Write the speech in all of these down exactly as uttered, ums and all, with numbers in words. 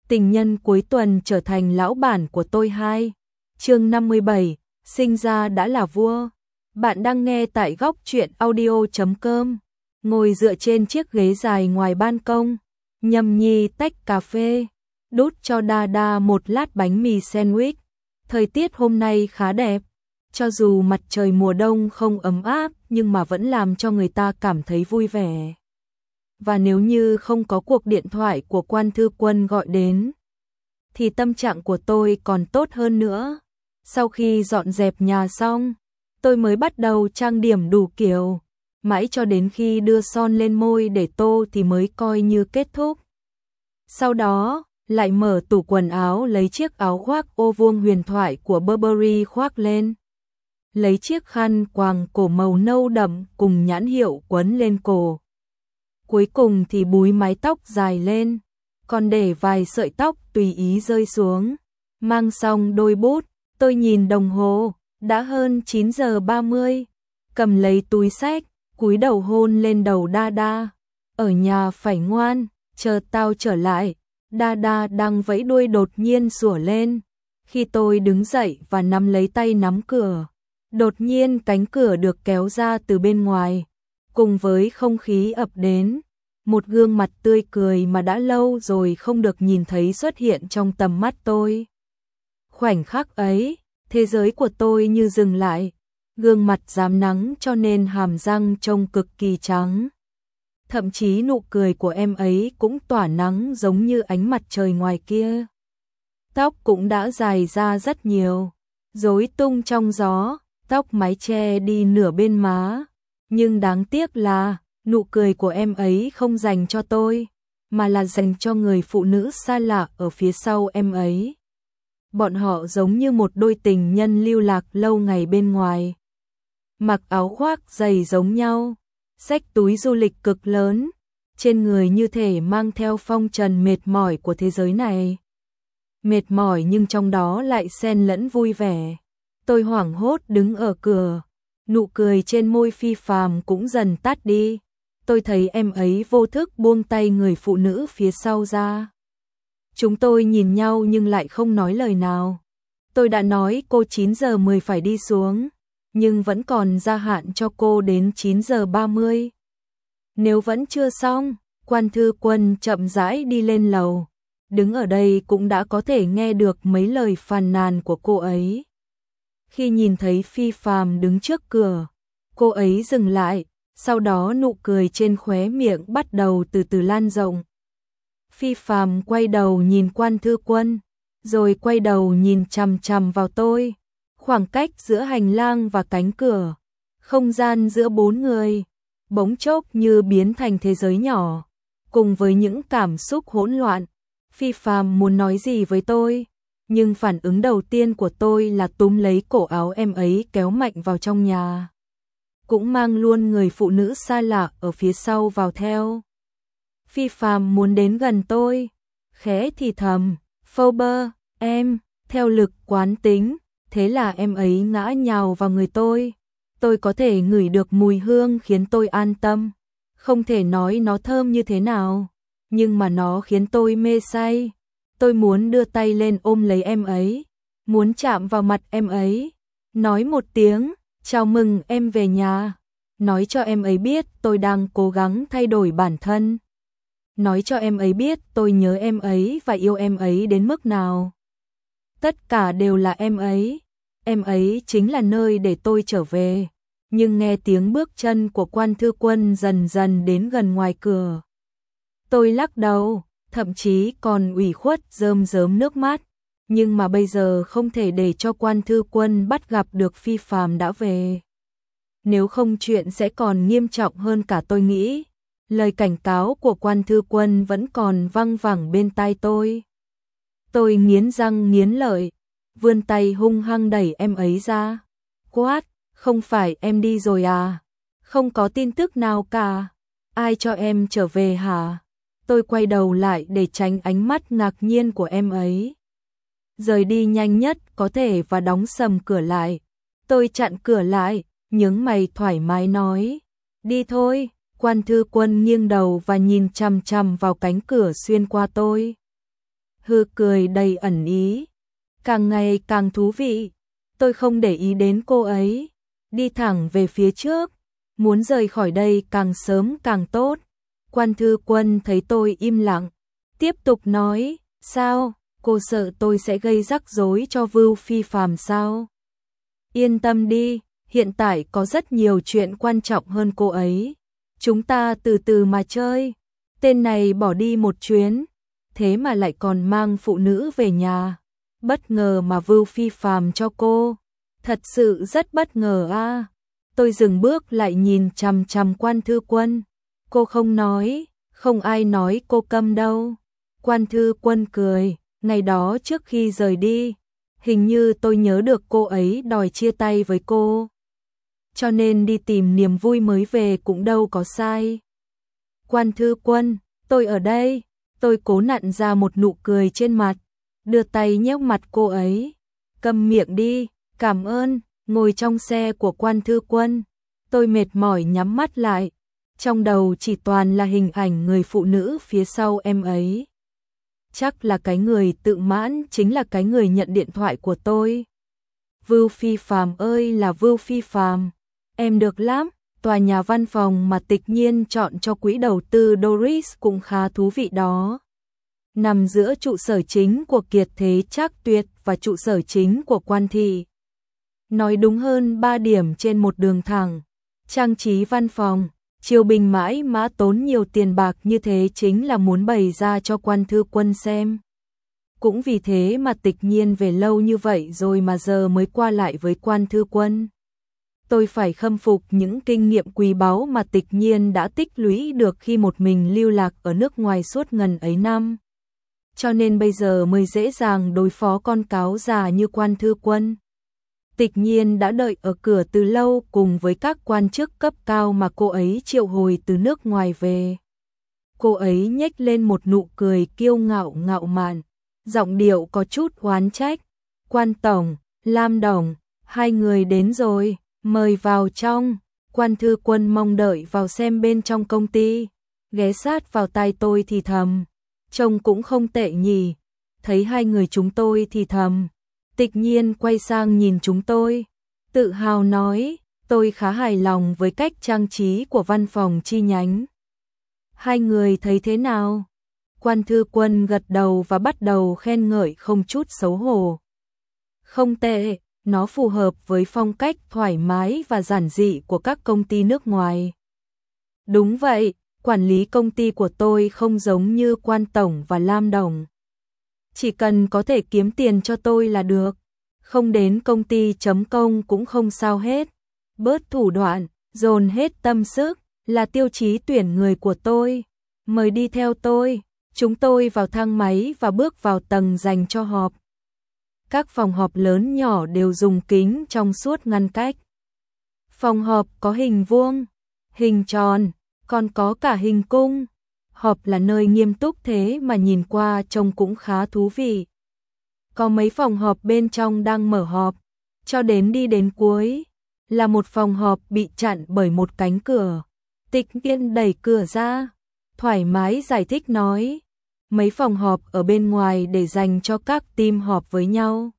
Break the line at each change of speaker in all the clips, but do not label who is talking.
Tình nhân cuối tuần trở thành lão bản của tôi hai. Chương năm mươi bảy, sinh ra đã là vua. Bạn đang nghe tại góc truyện audio chấm com. Ngồi dựa trên chiếc ghế dài ngoài ban công, nhâm nhi tách cà phê, đút cho Đa Đa một lát bánh mì sandwich. Thời tiết hôm nay khá đẹp, cho dù mặt trời mùa đông không ấm áp nhưng mà vẫn làm cho người ta cảm thấy vui vẻ. Và nếu như không có cuộc điện thoại của Quan Thư Quân gọi đến, thì tâm trạng của tôi còn tốt hơn nữa. Sau khi dọn dẹp nhà xong, tôi mới bắt đầu trang điểm đủ kiểu, mãi cho đến khi đưa son lên môi để tô thì mới coi như kết thúc. Sau đó, lại mở tủ quần áo lấy chiếc áo khoác ô vuông huyền thoại của Burberry khoác lên. Lấy chiếc khăn quàng cổ màu nâu đậm cùng nhãn hiệu quấn lên cổ. Cuối cùng thì búi mái tóc dài lên, còn để vài sợi tóc tùy ý rơi xuống. Mang xong đôi bút, tôi nhìn đồng hồ, đã hơn chín giờ ba mươi, cầm lấy túi xách, cúi đầu hôn lên đầu Đa Đa. Ở nhà phải ngoan, chờ tao trở lại. Đa Đa đang vẫy đuôi đột nhiên sủa lên. Khi tôi đứng dậy và nắm lấy tay nắm cửa, đột nhiên cánh cửa được kéo ra từ bên ngoài. Cùng với không khí ập đến, một gương mặt tươi cười mà đã lâu rồi không được nhìn thấy xuất hiện trong tầm mắt tôi. Khoảnh khắc ấy, thế giới của tôi như dừng lại, gương mặt rám nắng cho nên hàm răng trông cực kỳ trắng. Thậm chí nụ cười của em ấy cũng tỏa nắng giống như ánh mặt trời ngoài kia. Tóc cũng đã dài ra rất nhiều, rối tung trong gió, tóc mái che đi nửa bên má. Nhưng đáng tiếc là, nụ cười của em ấy không dành cho tôi, mà là dành cho người phụ nữ xa lạ ở phía sau em ấy. Bọn họ giống như một đôi tình nhân lưu lạc lâu ngày bên ngoài. Mặc áo khoác dày giống nhau, xách túi du lịch cực lớn, trên người như thể mang theo phong trần mệt mỏi của thế giới này. Mệt mỏi nhưng trong đó lại xen lẫn vui vẻ. Tôi hoảng hốt đứng ở cửa, nụ cười trên môi Phi Phàm cũng dần tắt đi. Tôi thấy em ấy vô thức buông tay người phụ nữ phía sau ra. Chúng tôi nhìn nhau nhưng lại không nói lời nào. Tôi đã nói cô chín giờ mười phải đi xuống, nhưng vẫn còn gia hạn cho cô đến chín giờ ba mươi. Nếu vẫn chưa xong, Quan Thư Quân chậm rãi đi lên lầu. Đứng ở đây cũng đã có thể nghe được mấy lời phàn nàn của cô ấy. Khi nhìn thấy Phi Phàm đứng trước cửa, cô ấy dừng lại, sau đó nụ cười trên khóe miệng bắt đầu từ từ lan rộng. Phi Phàm quay đầu nhìn Quan Thư Quân, rồi quay đầu nhìn chằm chằm vào tôi. Khoảng cách giữa hành lang và cánh cửa, không gian giữa bốn người, bỗng chốc như biến thành thế giới nhỏ, cùng với những cảm xúc hỗn loạn. Phi Phàm muốn nói gì với tôi, nhưng phản ứng đầu tiên của tôi là túm lấy cổ áo em ấy kéo mạnh vào trong nhà. Cũng mang luôn người phụ nữ xa lạ ở phía sau vào theo. Phi Phàm muốn đến gần tôi, khẽ thì thầm, Phobber, em, theo lực quán tính, thế là em ấy ngã nhào vào người tôi. Tôi có thể ngửi được mùi hương khiến tôi an tâm. Không thể nói nó thơm như thế nào, nhưng mà nó khiến tôi mê say. Tôi muốn đưa tay lên ôm lấy em ấy, muốn chạm vào mặt em ấy, nói một tiếng, chào mừng em về nhà. Nói cho em ấy biết tôi đang cố gắng thay đổi bản thân. Nói cho em ấy biết tôi nhớ em ấy và yêu em ấy đến mức nào. Tất cả đều là em ấy. Em ấy chính là nơi để tôi trở về. Nhưng nghe tiếng bước chân của Quan Thư Quân dần dần đến gần ngoài cửa, tôi lắc đầu, thậm chí còn ủy khuất rơm rớm nước mắt. Nhưng mà bây giờ không thể để cho Quan Thư Quân bắt gặp được Phi Phàm đã về. Nếu không chuyện sẽ còn nghiêm trọng hơn cả tôi nghĩ. Lời cảnh cáo của Quan Thư Quân vẫn còn văng vẳng bên tai tôi. Tôi nghiến răng nghiến lợi, vươn tay hung hăng đẩy em ấy ra. Quát, không phải em đi rồi à? Không có tin tức nào cả. Ai cho em trở về hả? Tôi quay đầu lại để tránh ánh mắt ngạc nhiên của em ấy. Rời đi nhanh nhất có thể và đóng sầm cửa lại. Tôi chặn cửa lại, nhướng mày thoải mái nói, đi thôi. Quan Thư Quân nghiêng đầu và nhìn chằm chằm vào cánh cửa xuyên qua tôi. Hư cười đầy ẩn ý. Càng ngày càng thú vị. Tôi không để ý đến cô ấy. Đi thẳng về phía trước. Muốn rời khỏi đây càng sớm càng tốt. Quan Thư Quân thấy tôi im lặng. Tiếp tục nói. Sao? Cô sợ tôi sẽ gây rắc rối cho Vưu Phi Phàm sao? Yên tâm đi. Hiện tại có rất nhiều chuyện quan trọng hơn cô ấy. Chúng ta từ từ mà chơi. Tên này bỏ đi một chuyến. Thế mà lại còn mang phụ nữ về nhà. Bất ngờ mà Vưu Phi Phàm cho cô. Thật sự rất bất ngờ a. À. Tôi dừng bước lại nhìn chằm chằm Quan Thư Quân. Cô không nói, không ai nói cô câm đâu. Quan Thư Quân cười, ngày đó trước khi rời đi, hình như tôi nhớ được cô ấy đòi chia tay với cô. Cho nên đi tìm niềm vui mới về cũng đâu có sai. Quan Thư Quân, tôi ở đây. Tôi cố nặn ra một nụ cười trên mặt, đưa tay nhéo mặt cô ấy. Câm miệng đi, cảm ơn. Ngồi trong xe của Quan Thư Quân, tôi mệt mỏi nhắm mắt lại. Trong đầu chỉ toàn là hình ảnh người phụ nữ phía sau em ấy. Chắc là cái người tự mãn chính là cái người nhận điện thoại của tôi. Vưu Phi Phàm ơi là Vưu Phi Phàm, em được lắm. Tòa nhà văn phòng mà Tịch Nhiên chọn cho quỹ đầu tư Doris cũng khá thú vị đó. Nằm giữa trụ sở chính của Kiệt Thế Trác Tuyệt và trụ sở chính của Quan thị. Nói đúng hơn ba điểm trên một đường thẳng. Trang trí văn phòng, Triều Bình mãi mã tốn nhiều tiền bạc như thế chính là muốn bày ra cho Quan Thư Quân xem. Cũng vì thế mà Tịch Nhiên về lâu như vậy rồi mà giờ mới qua lại với Quan Thư Quân. Tôi phải khâm phục những kinh nghiệm quý báu mà Tịch Nhiên đã tích lũy được khi một mình lưu lạc ở nước ngoài suốt ngần ấy năm. Cho nên bây giờ mới dễ dàng đối phó con cáo già như Quan Thư Quân. Tịch Nhiên đã đợi ở cửa từ lâu cùng với các quan chức cấp cao mà cô ấy triệu hồi từ nước ngoài về. Cô ấy nhếch lên một nụ cười kiêu ngạo ngạo mạn, giọng điệu có chút oán trách. Quan Tổng, Lam Đồng, hai người đến rồi, mời vào trong. Quan Thư Quân mong đợi vào xem bên trong công ty, ghé sát vào tai tôi thì thầm. Trông cũng không tệ nhỉ. Thấy hai người chúng tôi thì thầm. Tịch Nhiên quay sang nhìn chúng tôi, tự hào nói, tôi khá hài lòng với cách trang trí của văn phòng chi nhánh. Hai người thấy thế nào? Quan Thư Quân gật đầu và bắt đầu khen ngợi không chút xấu hổ. Không tệ, nó phù hợp với phong cách thoải mái và giản dị của các công ty nước ngoài. Đúng vậy, quản lý công ty của tôi không giống như Quan Tổng và Lam Đồng. Chỉ cần có thể kiếm tiền cho tôi là được. Không đến công ty chấm công cũng không sao hết. Bớt thủ đoạn, dồn hết tâm sức là tiêu chí tuyển người của tôi. Mời đi theo tôi. Chúng tôi vào thang máy và bước vào tầng dành cho họp. Các phòng họp lớn nhỏ đều dùng kính trong suốt ngăn cách. Phòng họp có hình vuông, hình tròn, còn có cả hình cung. Họp là nơi nghiêm túc thế mà nhìn qua trông cũng khá thú vị. Có mấy phòng họp bên trong đang mở họp, cho đến đi đến cuối là một phòng họp bị chặn bởi một cánh cửa. Tịch Nhiên đẩy cửa ra, thoải mái giải thích nói, mấy phòng họp ở bên ngoài để dành cho các team họp với nhau.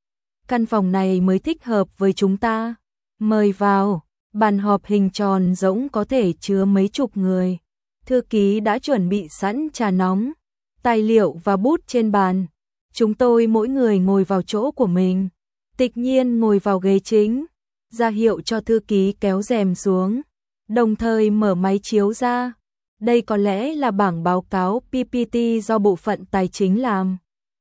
Căn phòng này mới thích hợp với chúng ta. Mời vào, bàn họp hình tròn rỗng có thể chứa mấy chục người. Thư ký đã chuẩn bị sẵn trà nóng, tài liệu và bút trên bàn. Chúng tôi mỗi người ngồi vào chỗ của mình. Tịch Nhiên ngồi vào ghế chính, ra hiệu cho thư ký kéo rèm xuống, đồng thời mở máy chiếu ra. Đây có lẽ là bảng báo cáo pê pê tê do bộ phận tài chính làm,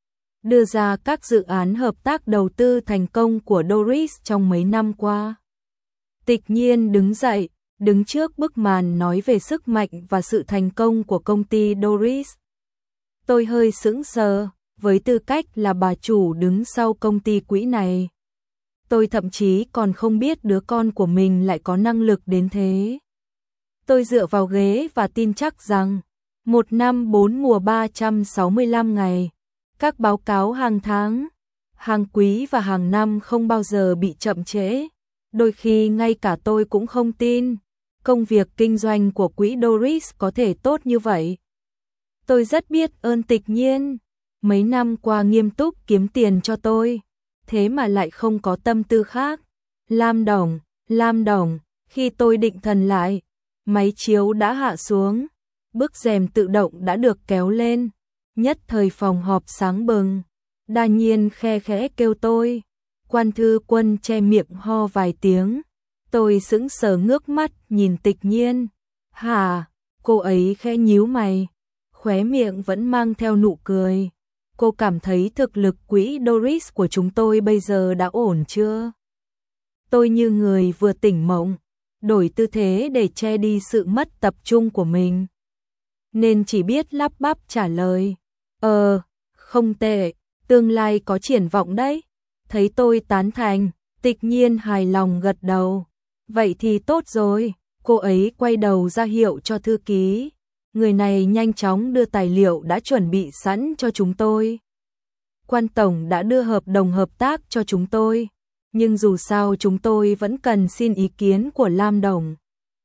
đưa ra các dự án hợp tác đầu tư thành công của Doris trong mấy năm qua. Tịch Nhiên đứng dậy, đứng trước bức màn nói về sức mạnh và sự thành công của công ty Doris. Tôi hơi sững sờ, với tư cách là bà chủ đứng sau công ty quỹ này. Tôi thậm chí còn không biết đứa con của mình lại có năng lực đến thế. Tôi dựa vào ghế và tin chắc rằng, một năm bốn mùa ba trăm sáu mươi lăm ngày, các báo cáo hàng tháng, hàng quý và hàng năm không bao giờ bị chậm trễ. Đôi khi ngay cả tôi cũng không tin công việc kinh doanh của quỹ Doris có thể tốt như vậy. Tôi rất biết ơn Tịch Nhiên. mấy năm qua nghiêm túc kiếm tiền cho tôi, thế mà lại không có tâm tư khác. Lam Đồng, Lam Đồng, khi tôi định thần lại, máy chiếu đã hạ xuống, bức rèm tự động đã được kéo lên, nhất thời phòng họp sáng bừng. Đa Nhiên khe khẽ kêu tôi, Quan Thư Quân che miệng ho vài tiếng, tôi sững sờ ngước mắt nhìn Tịch Nhiên. Hả? Cô ấy khẽ nhíu mày, khóe miệng vẫn mang theo nụ cười. Cô cảm thấy thực lực quỹ Doris của chúng tôi bây giờ đã ổn chưa? Tôi như người vừa tỉnh mộng, đổi tư thế để che đi sự mất tập trung của mình, nên chỉ biết lắp bắp trả lời. Ờ, không tệ, tương lai có triển vọng đấy. Thấy tôi tán thành, Tịch Nhiên hài lòng gật đầu. Vậy thì tốt rồi. Cô ấy quay đầu ra hiệu cho thư ký. Người này nhanh chóng đưa tài liệu đã chuẩn bị sẵn cho chúng tôi. Quan tổng đã đưa hợp đồng hợp tác cho chúng tôi, nhưng dù sao chúng tôi vẫn cần xin ý kiến của Lam Đồng.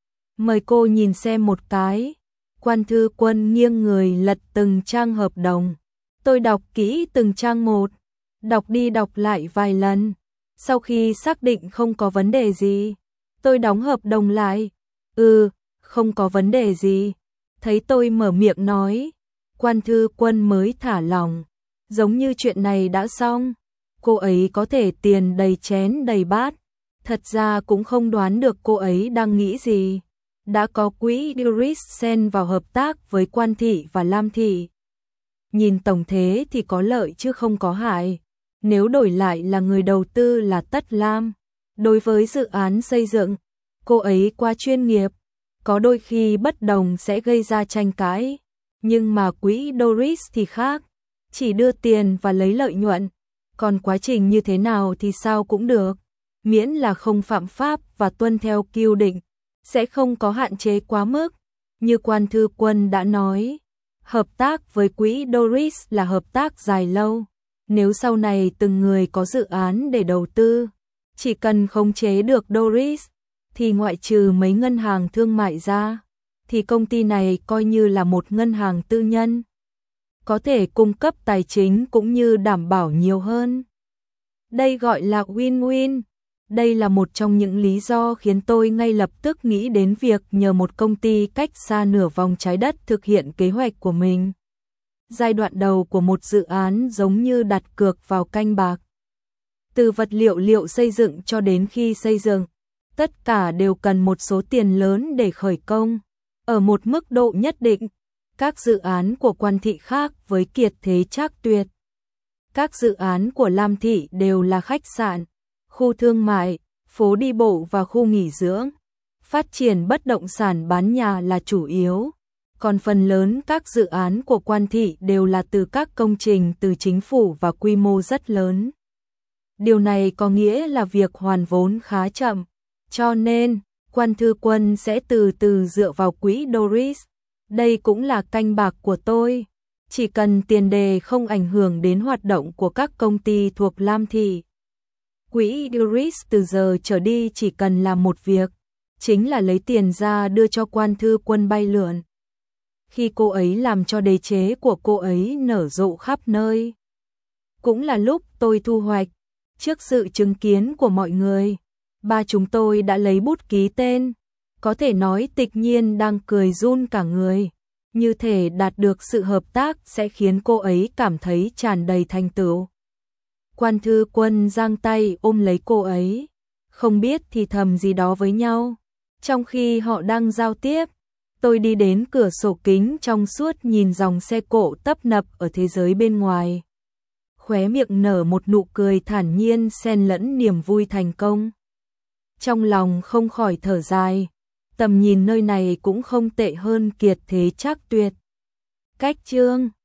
Mời cô nhìn xem một cái. Quan Thư Quân nghiêng người lật từng trang hợp đồng. Tôi đọc kỹ từng trang một, đọc đi đọc lại vài lần. Sau khi xác định không có vấn đề gì, tôi đóng hợp đồng lại. Ừ, không có vấn đề gì. Thấy tôi mở miệng nói, Quan Thư Quân mới thả lòng, giống như chuyện này đã xong. Cô ấy có thể tiền đầy chén đầy bát. Thật ra cũng không đoán được cô ấy đang nghĩ gì. Đã có quỹ Doris xen vào hợp tác với Quan thị và Lam thị. Nhìn tổng thế thì có lợi chứ không có hại. Nếu đổi lại là người đầu tư là Tất Lam, đối với dự án xây dựng, cô ấy quá chuyên nghiệp, có đôi khi bất đồng sẽ gây ra tranh cãi. Nhưng mà quỹ Doris thì khác, chỉ đưa tiền và lấy lợi nhuận, còn quá trình như thế nào thì sao cũng được, miễn là không phạm pháp và tuân theo quy định, sẽ không có hạn chế quá mức. Như Quan Thư Quân đã nói, hợp tác với quỹ Doris là hợp tác dài lâu. Nếu sau này từng người có dự án để đầu tư, chỉ cần khống chế được Doris, thì ngoại trừ mấy ngân hàng thương mại ra, thì công ty này coi như là một ngân hàng tư nhân, có thể cung cấp tài chính cũng như đảm bảo nhiều hơn. Đây gọi là win-win. Đây là một trong những lý do khiến tôi ngay lập tức nghĩ đến việc nhờ một công ty cách xa nửa vòng trái đất thực hiện kế hoạch của mình. Giai đoạn đầu của một dự án giống như đặt cược vào canh bạc. Từ vật liệu liệu xây dựng cho đến khi xây dựng, tất cả đều cần một số tiền lớn để khởi công. Ở một mức độ nhất định, các dự án của Quan thị khác với Kiệt Thế Trác Tuyệt. Các dự án của Lam thị đều là khách sạn, khu thương mại, phố đi bộ và khu nghỉ dưỡng. Phát triển bất động sản bán nhà là chủ yếu. Còn phần lớn các dự án của Quan thị đều là từ các công trình từ chính phủ và quy mô rất lớn. Điều này có nghĩa là việc hoàn vốn khá chậm, cho nên Quan Thư Quân sẽ từ từ dựa vào quỹ Doris. Đây cũng là canh bạc của tôi. Chỉ cần tiền đề không ảnh hưởng đến hoạt động của các công ty thuộc Lam thị. Quỹ Doris từ giờ trở đi chỉ cần làm một việc, chính là lấy tiền ra đưa cho Quan Thư Quân bay lượn. Khi cô ấy làm cho đế chế của cô ấy nở rộ khắp nơi. Cũng là lúc tôi thu hoạch, trước sự chứng kiến của mọi người, ba chúng tôi đã lấy bút ký tên. Có thể nói Tịch Nhiên đang cười run cả người, như thể đạt được sự hợp tác sẽ khiến cô ấy cảm thấy tràn đầy thành tựu. Quan Thư Quân giang tay ôm lấy cô ấy, không biết thì thầm gì đó với nhau. Trong khi họ đang giao tiếp, tôi đi đến cửa sổ kính trong suốt nhìn dòng xe cộ tấp nập ở thế giới bên ngoài. Khóe miệng nở một nụ cười thản nhiên xen lẫn niềm vui thành công. Trong lòng không khỏi thở dài, tầm nhìn nơi này cũng không tệ hơn Kiệt Thế Trác Tuyệt. Cách chương